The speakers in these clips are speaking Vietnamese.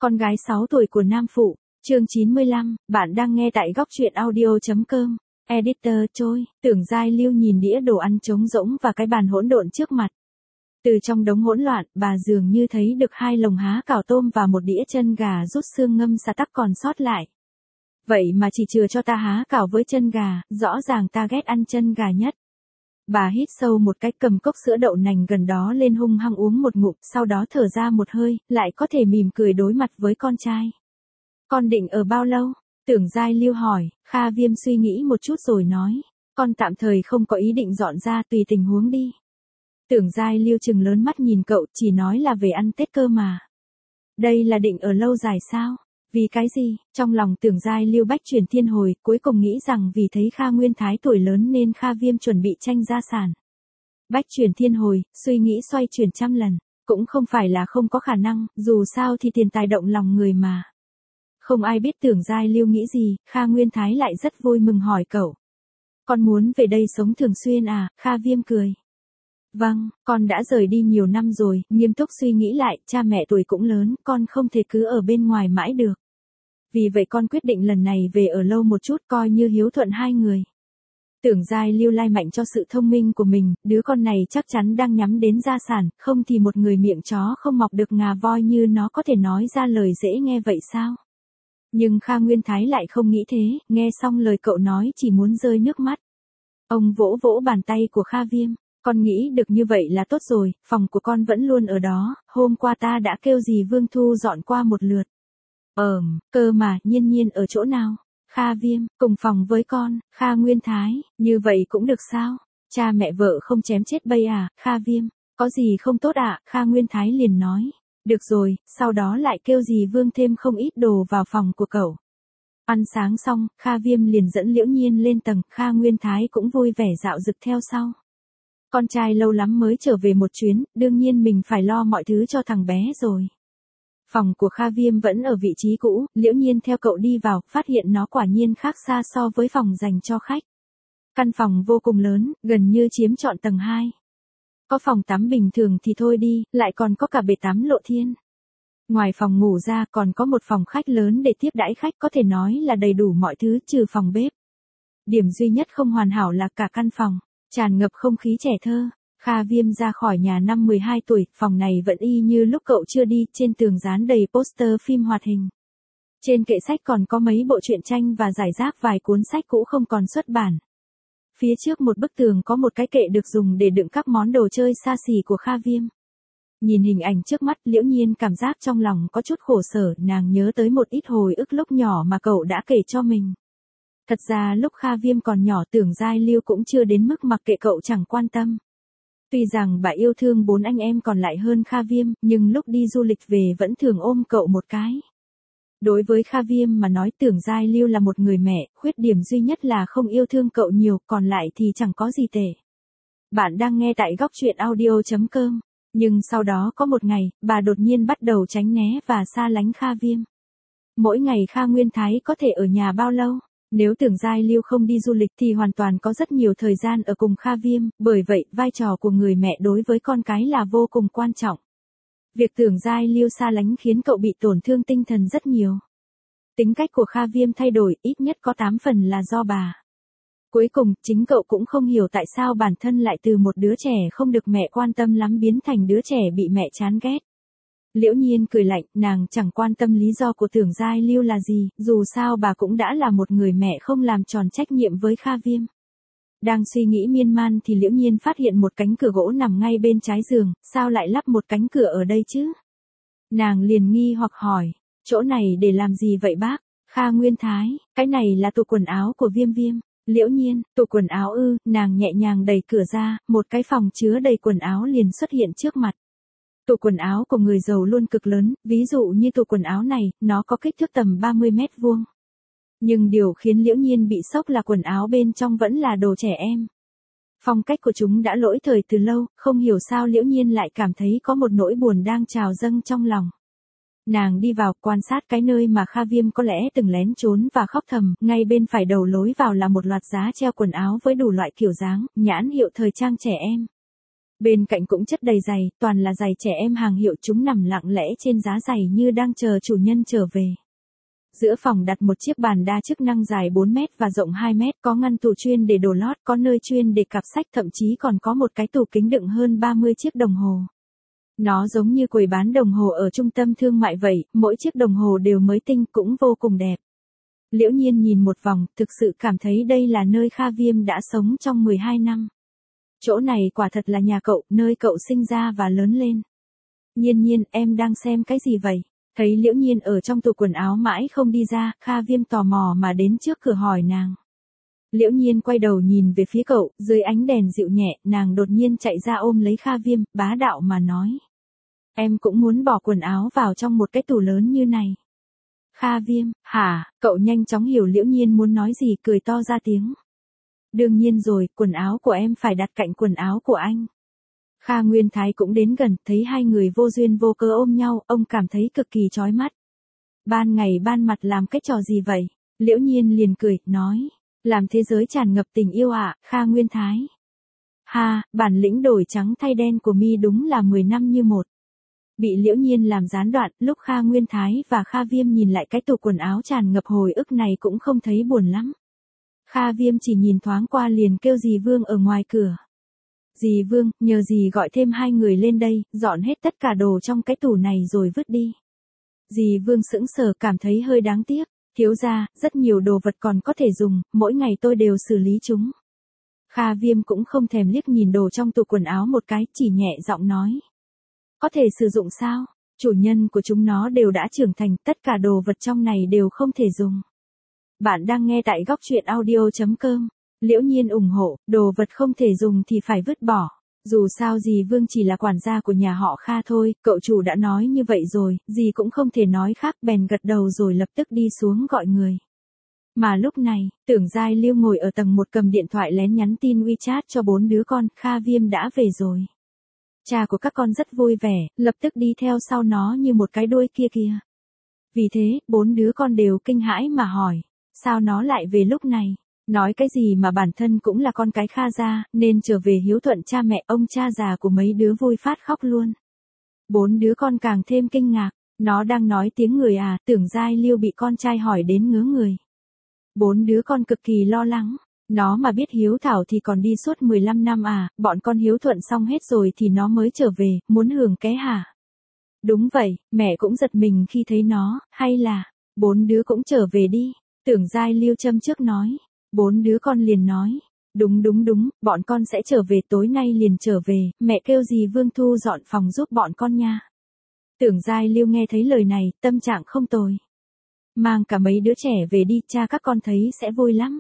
Con gái 6 tuổi của Nam Phụ, chương 95, bạn đang nghe tại góc truyện audio.com. Editor Choi, Tưởng Giai Lưu nhìn đĩa đồ ăn trống rỗng và cái bàn hỗn độn trước mặt. Từ trong đống hỗn loạn, bà dường như thấy được 2 lồng há cảo tôm và một đĩa chân gà rút xương ngâm xà tắc còn sót lại. Vậy mà chỉ chừa cho ta há cảo với chân gà, rõ ràng ta ghét ăn chân gà nhất. Bà hít sâu một cái, cầm cốc sữa đậu nành gần đó lên hung hăng uống một ngụm, sau đó thở ra một hơi, lại có thể mỉm cười đối mặt với con trai. Con định ở bao lâu? Tưởng Giai Lưu hỏi. Kha Viêm suy nghĩ một chút rồi nói. Con tạm thời không có ý định dọn ra, tùy tình huống đi. Tưởng Giai Lưu trừng lớn mắt nhìn cậu, chỉ nói là về ăn Tết cơ mà. Đây là định ở lâu dài sao? Vì cái gì? Trong lòng Tưởng Giai Lưu bách chuyển thiên hồi, cuối cùng nghĩ rằng vì thấy Kha Nguyên Thái tuổi lớn nên Kha Viêm chuẩn bị tranh gia sản. Bách chuyển thiên hồi, suy nghĩ xoay chuyển trăm lần, cũng không phải là không có khả năng, dù sao thì tiền tài động lòng người mà. Không ai biết Tưởng Giai Lưu nghĩ gì, Kha Nguyên Thái lại rất vui mừng hỏi cậu. Con muốn về đây sống thường xuyên à? Kha Viêm cười. Vâng, con đã rời đi nhiều năm rồi, nghiêm túc suy nghĩ lại, cha mẹ tuổi cũng lớn, con không thể cứ ở bên ngoài mãi được. Vì vậy con quyết định lần này về ở lâu một chút, coi như hiếu thuận hai người. Tưởng Giai Lưu lai mạnh cho sự thông minh của mình, đứa con này chắc chắn đang nhắm đến gia sản, không thì một người miệng chó không mọc được ngà voi như nó có thể nói ra lời dễ nghe vậy sao? Nhưng Kha Nguyên Thái lại không nghĩ thế, nghe xong lời cậu nói chỉ muốn rơi nước mắt. Ông vỗ vỗ bàn tay của Kha Viêm. Con nghĩ được như vậy là tốt rồi, phòng của con vẫn luôn ở đó, hôm qua ta đã kêu dì Vương thu dọn qua một lượt. Cơ mà, Nhiên Nhiên ở chỗ nào? Kha Viêm, cùng phòng với con. Kha Nguyên Thái, như vậy cũng được sao? Cha mẹ vợ không chém chết bây à? Kha Viêm, có gì không tốt à? Kha Nguyên Thái liền nói. Được rồi, sau đó lại kêu dì Vương thêm không ít đồ vào phòng của cậu. Ăn sáng xong, Kha Viêm liền dẫn Liễu Nhiên lên tầng, Kha Nguyên Thái cũng vui vẻ dạo dực theo sau. Con trai lâu lắm mới trở về một chuyến, đương nhiên mình phải lo mọi thứ cho thằng bé rồi. Phòng của Kha Viêm vẫn ở vị trí cũ, Liễu Nhiên theo cậu đi vào, phát hiện nó quả nhiên khác xa so với phòng dành cho khách. Căn phòng vô cùng lớn, gần như chiếm trọn tầng 2. Có phòng tắm bình thường thì thôi đi, lại còn có cả bể tắm lộ thiên. Ngoài phòng ngủ ra còn có một phòng khách lớn để tiếp đãi khách, có thể nói là đầy đủ mọi thứ trừ phòng bếp. Điểm duy nhất không hoàn hảo là cả căn phòng tràn ngập không khí trẻ thơ. Kha Viêm ra khỏi nhà năm 12 tuổi, phòng này vẫn y như lúc cậu chưa đi, trên tường dán đầy poster phim hoạt hình. Trên kệ sách còn có mấy bộ truyện tranh và rải rác vài cuốn sách cũ không còn xuất bản. Phía trước một bức tường có một cái kệ được dùng để đựng các món đồ chơi xa xỉ của Kha Viêm. Nhìn hình ảnh trước mắt, Liễu Nhiên cảm giác trong lòng có chút khổ sở, nàng nhớ tới một ít hồi ức lúc nhỏ mà cậu đã kể cho mình. Thật ra lúc Kha Viêm còn nhỏ, Tưởng Giai Lưu cũng chưa đến mức mặc kệ cậu chẳng quan tâm. Tuy rằng bà yêu thương 4 anh em còn lại hơn Kha Viêm, nhưng lúc đi du lịch về vẫn thường ôm cậu một cái. Đối với Kha Viêm mà nói, Tưởng Giai Lưu là một người mẹ, khuyết điểm duy nhất là không yêu thương cậu nhiều, còn lại thì chẳng có gì tệ. Bạn đang nghe tại góc truyện audio.com. Nhưng sau đó có một ngày, bà đột nhiên bắt đầu tránh né và xa lánh Kha Viêm. Mỗi ngày Kha Nguyên Thái có thể ở nhà bao lâu? Nếu Tưởng Giai Lưu không đi du lịch thì hoàn toàn có rất nhiều thời gian ở cùng Kha Viêm, bởi vậy vai trò của người mẹ đối với con cái là vô cùng quan trọng. Việc Tưởng Giai Lưu xa lánh khiến cậu bị tổn thương tinh thần rất nhiều. Tính cách của Kha Viêm thay đổi, ít nhất có 8 phần là do bà. Cuối cùng, chính cậu cũng không hiểu tại sao bản thân lại từ một đứa trẻ không được mẹ quan tâm lắm biến thành đứa trẻ bị mẹ chán ghét. Liễu Nhiên cười lạnh, nàng chẳng quan tâm lý do của Tưởng Giai Lưu là gì, dù sao bà cũng đã là một người mẹ không làm tròn trách nhiệm với Kha Viêm. Đang suy nghĩ miên man thì Liễu Nhiên phát hiện một cánh cửa gỗ nằm ngay bên trái giường, sao lại lắp một cánh cửa ở đây chứ? Nàng liền nghi hoặc hỏi, chỗ này để làm gì vậy bác? Kha Nguyên Thái, cái này là tủ quần áo của Viêm Viêm. Liễu Nhiên, tủ quần áo ư? Nàng nhẹ nhàng đẩy cửa ra, một cái phòng chứa đầy quần áo liền xuất hiện trước mặt. Tủ quần áo của người giàu luôn cực lớn, ví dụ như tủ quần áo này, nó có kích thước tầm 30 mét vuông. Nhưng điều khiến Liễu Nhiên bị sốc là quần áo bên trong vẫn là đồ trẻ em. Phong cách của chúng đã lỗi thời từ lâu, không hiểu sao Liễu Nhiên lại cảm thấy có một nỗi buồn đang trào dâng trong lòng. Nàng đi vào, quan sát cái nơi mà Kha Viêm có lẽ từng lén trốn và khóc thầm, ngay bên phải đầu lối vào là một loạt giá treo quần áo với đủ loại kiểu dáng, nhãn hiệu thời trang trẻ em. Bên cạnh cũng chất đầy giày, toàn là giày trẻ em hàng hiệu, chúng nằm lặng lẽ trên giá giày như đang chờ chủ nhân trở về. Giữa phòng đặt một chiếc bàn đa chức năng dài 4 mét và rộng 2 mét, có ngăn tủ chuyên để đồ lót, có nơi chuyên để cặp sách, thậm chí còn có một cái tủ kính đựng hơn 30 chiếc đồng hồ. Nó giống như quầy bán đồng hồ ở trung tâm thương mại vậy, mỗi chiếc đồng hồ đều mới tinh, cũng vô cùng đẹp. Liễu Nhiên nhìn một vòng, thực sự cảm thấy đây là nơi Kha Viêm đã sống trong 12 năm. Chỗ này quả thật là nhà cậu, nơi cậu sinh ra và lớn lên. Nhiên, em đang xem cái gì vậy? Thấy Liễu Nhiên ở trong tủ quần áo mãi không đi ra, Kha Viêm tò mò mà đến trước cửa hỏi nàng. Liễu Nhiên quay đầu nhìn về phía cậu, dưới ánh đèn dịu nhẹ, nàng đột nhiên chạy ra ôm lấy Kha Viêm, bá đạo mà nói. Em cũng muốn bỏ quần áo vào trong một cái tủ lớn như này. Kha Viêm, hả? Cậu nhanh chóng hiểu Liễu Nhiên muốn nói gì, cười to ra tiếng. Đương nhiên rồi, quần áo của em phải đặt cạnh quần áo của anh. Kha Nguyên Thái cũng đến gần, thấy hai người vô duyên vô cớ ôm nhau, ông cảm thấy cực kỳ chói mắt. Ban ngày ban mặt làm cái trò gì vậy? Liễu Nhiên liền cười, nói. Làm thế giới tràn ngập tình yêu ạ, Kha Nguyên Thái. Ha, bản lĩnh đổi trắng thay đen của mi đúng là 10 năm như một. Bị Liễu Nhiên làm gián đoạn, lúc Kha Nguyên Thái và Kha Viêm nhìn lại cái tủ quần áo tràn ngập hồi ức này cũng không thấy buồn lắm. Kha Viêm chỉ nhìn thoáng qua liền kêu dì Vương ở ngoài cửa. Dì Vương, nhờ dì gọi thêm hai người lên đây, dọn hết tất cả đồ trong cái tủ này rồi vứt đi. Dì Vương sững sờ, cảm thấy hơi đáng tiếc. Thiếu gia, rất nhiều đồ vật còn có thể dùng, mỗi ngày tôi đều xử lý chúng. Kha Viêm cũng không thèm liếc nhìn đồ trong tủ quần áo một cái, chỉ nhẹ giọng nói. Có thể sử dụng sao? Chủ nhân của chúng nó đều đã trưởng thành, tất cả đồ vật trong này đều không thể dùng. Bạn đang nghe tại góc truyện audio.com. Liễu Nhiên ủng hộ, đồ vật không thể dùng thì phải vứt bỏ. Dù sao dì Vương chỉ là quản gia của nhà họ Kha thôi, cậu chủ đã nói như vậy rồi, dì cũng không thể nói khác, bèn gật đầu rồi lập tức đi xuống gọi người. Mà lúc này, Tưởng Giai Lưu ngồi ở tầng 1 cầm điện thoại lén nhắn tin WeChat cho 4 đứa con, Kha Viêm đã về rồi. Cha của các con rất vui vẻ, lập tức đi theo sau nó như một cái đuôi kia kìa. Vì thế, 4 đứa con đều kinh hãi mà hỏi, sao nó lại về lúc này? Nói cái gì mà bản thân cũng là con cái Kha gia, nên trở về hiếu thuận cha mẹ, ông cha già của mấy đứa vui phát khóc luôn. 4 đứa con càng thêm kinh ngạc, nó đang nói tiếng người à? Tưởng Giai Lưu bị con trai hỏi đến ngớ người. 4 đứa con cực kỳ lo lắng, nó mà biết hiếu thảo thì còn đi suốt 15 năm à, bọn con hiếu thuận xong hết rồi thì nó mới trở về, muốn hưởng ké hả? Đúng vậy, mẹ cũng giật mình khi thấy nó, hay là, 4 đứa cũng trở về đi, Tưởng Giai Lưu châm trước nói. 4 đứa con liền nói, đúng, bọn con sẽ trở về, tối nay liền trở về, mẹ kêu dì Vương thu dọn phòng giúp bọn con nha. Tưởng Giai Lưu nghe thấy lời này, tâm trạng không tồi. Mang cả mấy đứa trẻ về đi, cha các con thấy sẽ vui lắm.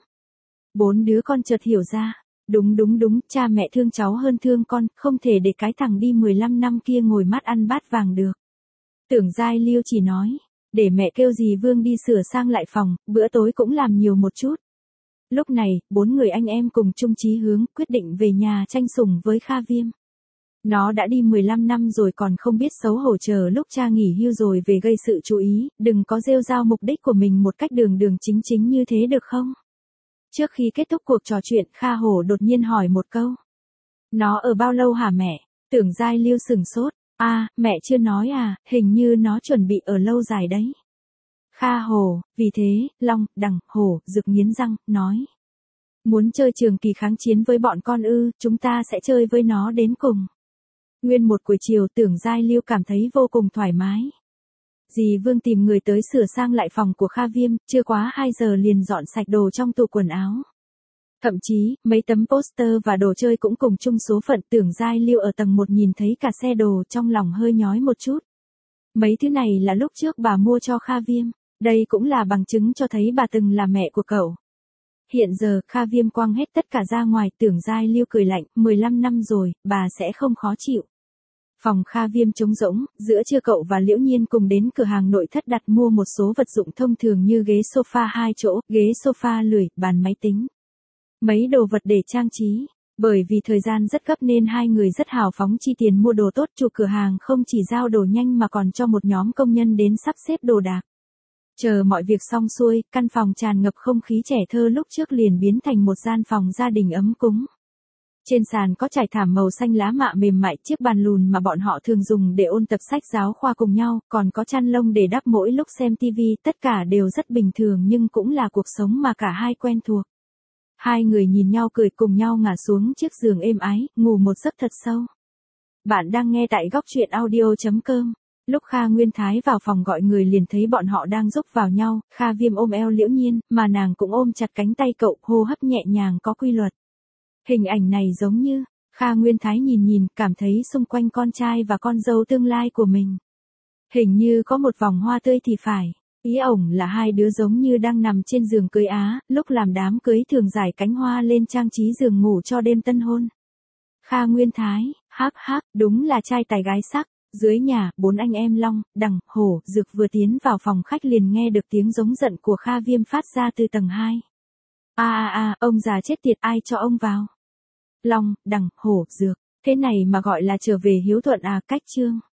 4 đứa con chợt hiểu ra, đúng, cha mẹ thương cháu hơn thương con, không thể để cái thằng đi 15 năm kia ngồi mắt ăn bát vàng được. Tưởng Giai Lưu chỉ nói, để mẹ kêu dì Vương đi sửa sang lại phòng, bữa tối cũng làm nhiều một chút. Lúc này, 4 người anh em cùng chung chí hướng, quyết định về nhà tranh sủng với Kha Viêm. Nó đã đi 15 năm rồi còn không biết xấu hổ, chờ lúc cha nghỉ hưu rồi về gây sự chú ý, đừng có rêu rao mục đích của mình một cách đường chính như thế được không? Trước khi kết thúc cuộc trò chuyện, Kha Hổ đột nhiên hỏi một câu. Nó ở bao lâu hả mẹ? Tưởng Giai Lưu sửng sốt. À, mẹ chưa nói à, hình như nó chuẩn bị ở lâu dài đấy. Kha Hồ, vì thế, Long, Đằng, Hổ, Dực nghiến răng, nói. Muốn chơi trường kỳ kháng chiến với bọn con ư, chúng ta sẽ chơi với nó đến cùng. Nguyên một buổi chiều, Tưởng Giai Lưu cảm thấy vô cùng thoải mái. Dì Vương tìm người tới sửa sang lại phòng của Kha Viêm, chưa quá 2 giờ liền dọn sạch đồ trong tủ quần áo. Thậm chí, mấy tấm poster và đồ chơi cũng cùng chung số phận. Tưởng Giai Lưu ở tầng 1 nhìn thấy cả xe đồ, trong lòng hơi nhói một chút. Mấy thứ này là lúc trước bà mua cho Kha Viêm. Đây cũng là bằng chứng cho thấy bà từng là mẹ của cậu. Hiện giờ, Kha Viêm quăng hết tất cả ra ngoài. Tưởng Giai Lưu cười lạnh, 15 năm rồi, bà sẽ không khó chịu. Phòng Kha Viêm trống rỗng, giữa trưa cậu và Liễu Nhiên cùng đến cửa hàng nội thất đặt mua một số vật dụng thông thường như ghế sofa 2 chỗ, ghế sofa lười, bàn máy tính. Mấy đồ vật để trang trí. Bởi vì thời gian rất gấp nên hai người rất hào phóng chi tiền mua đồ tốt. Chủ cửa hàng không chỉ giao đồ nhanh mà còn cho một nhóm công nhân đến sắp xếp đồ đạc. Chờ mọi việc xong xuôi, căn phòng tràn ngập không khí trẻ thơ lúc trước liền biến thành một gian phòng gia đình ấm cúng. Trên sàn có trải thảm màu xanh lá mạ mềm mại, chiếc bàn lùn mà bọn họ thường dùng để ôn tập sách giáo khoa cùng nhau, còn có chăn lông để đắp mỗi lúc xem tivi, tất cả đều rất bình thường nhưng cũng là cuộc sống mà cả hai quen thuộc. Hai người nhìn nhau cười cùng nhau ngả xuống chiếc giường êm ái, ngủ một giấc thật sâu. Bạn đang nghe tại góc truyện audio.com. Lúc Kha Nguyên Thái vào phòng gọi người liền thấy bọn họ đang rúc vào nhau, Kha Viêm ôm eo Liễu Nhiên, mà nàng cũng ôm chặt cánh tay cậu, hô hấp nhẹ nhàng có quy luật. Hình ảnh này giống như, Kha Nguyên Thái nhìn, cảm thấy xung quanh con trai và con dâu tương lai của mình. Hình như có một vòng hoa tươi thì phải. Ý ổng là hai đứa giống như đang nằm trên giường cưới Á, lúc làm đám cưới thường rải cánh hoa lên trang trí giường ngủ cho đêm tân hôn. Kha Nguyên Thái, hắc, đúng là trai tài gái sắc. Dưới nhà, 4 anh em Long, Đằng, Hổ, Dực vừa tiến vào phòng khách liền nghe được tiếng giống giận của Kha Viêm phát ra từ tầng 2. Ông già chết tiệt, ai cho ông vào? Long, Đằng, Hổ, Dược, thế này mà gọi là trở về hiếu thuận à? Cách chương.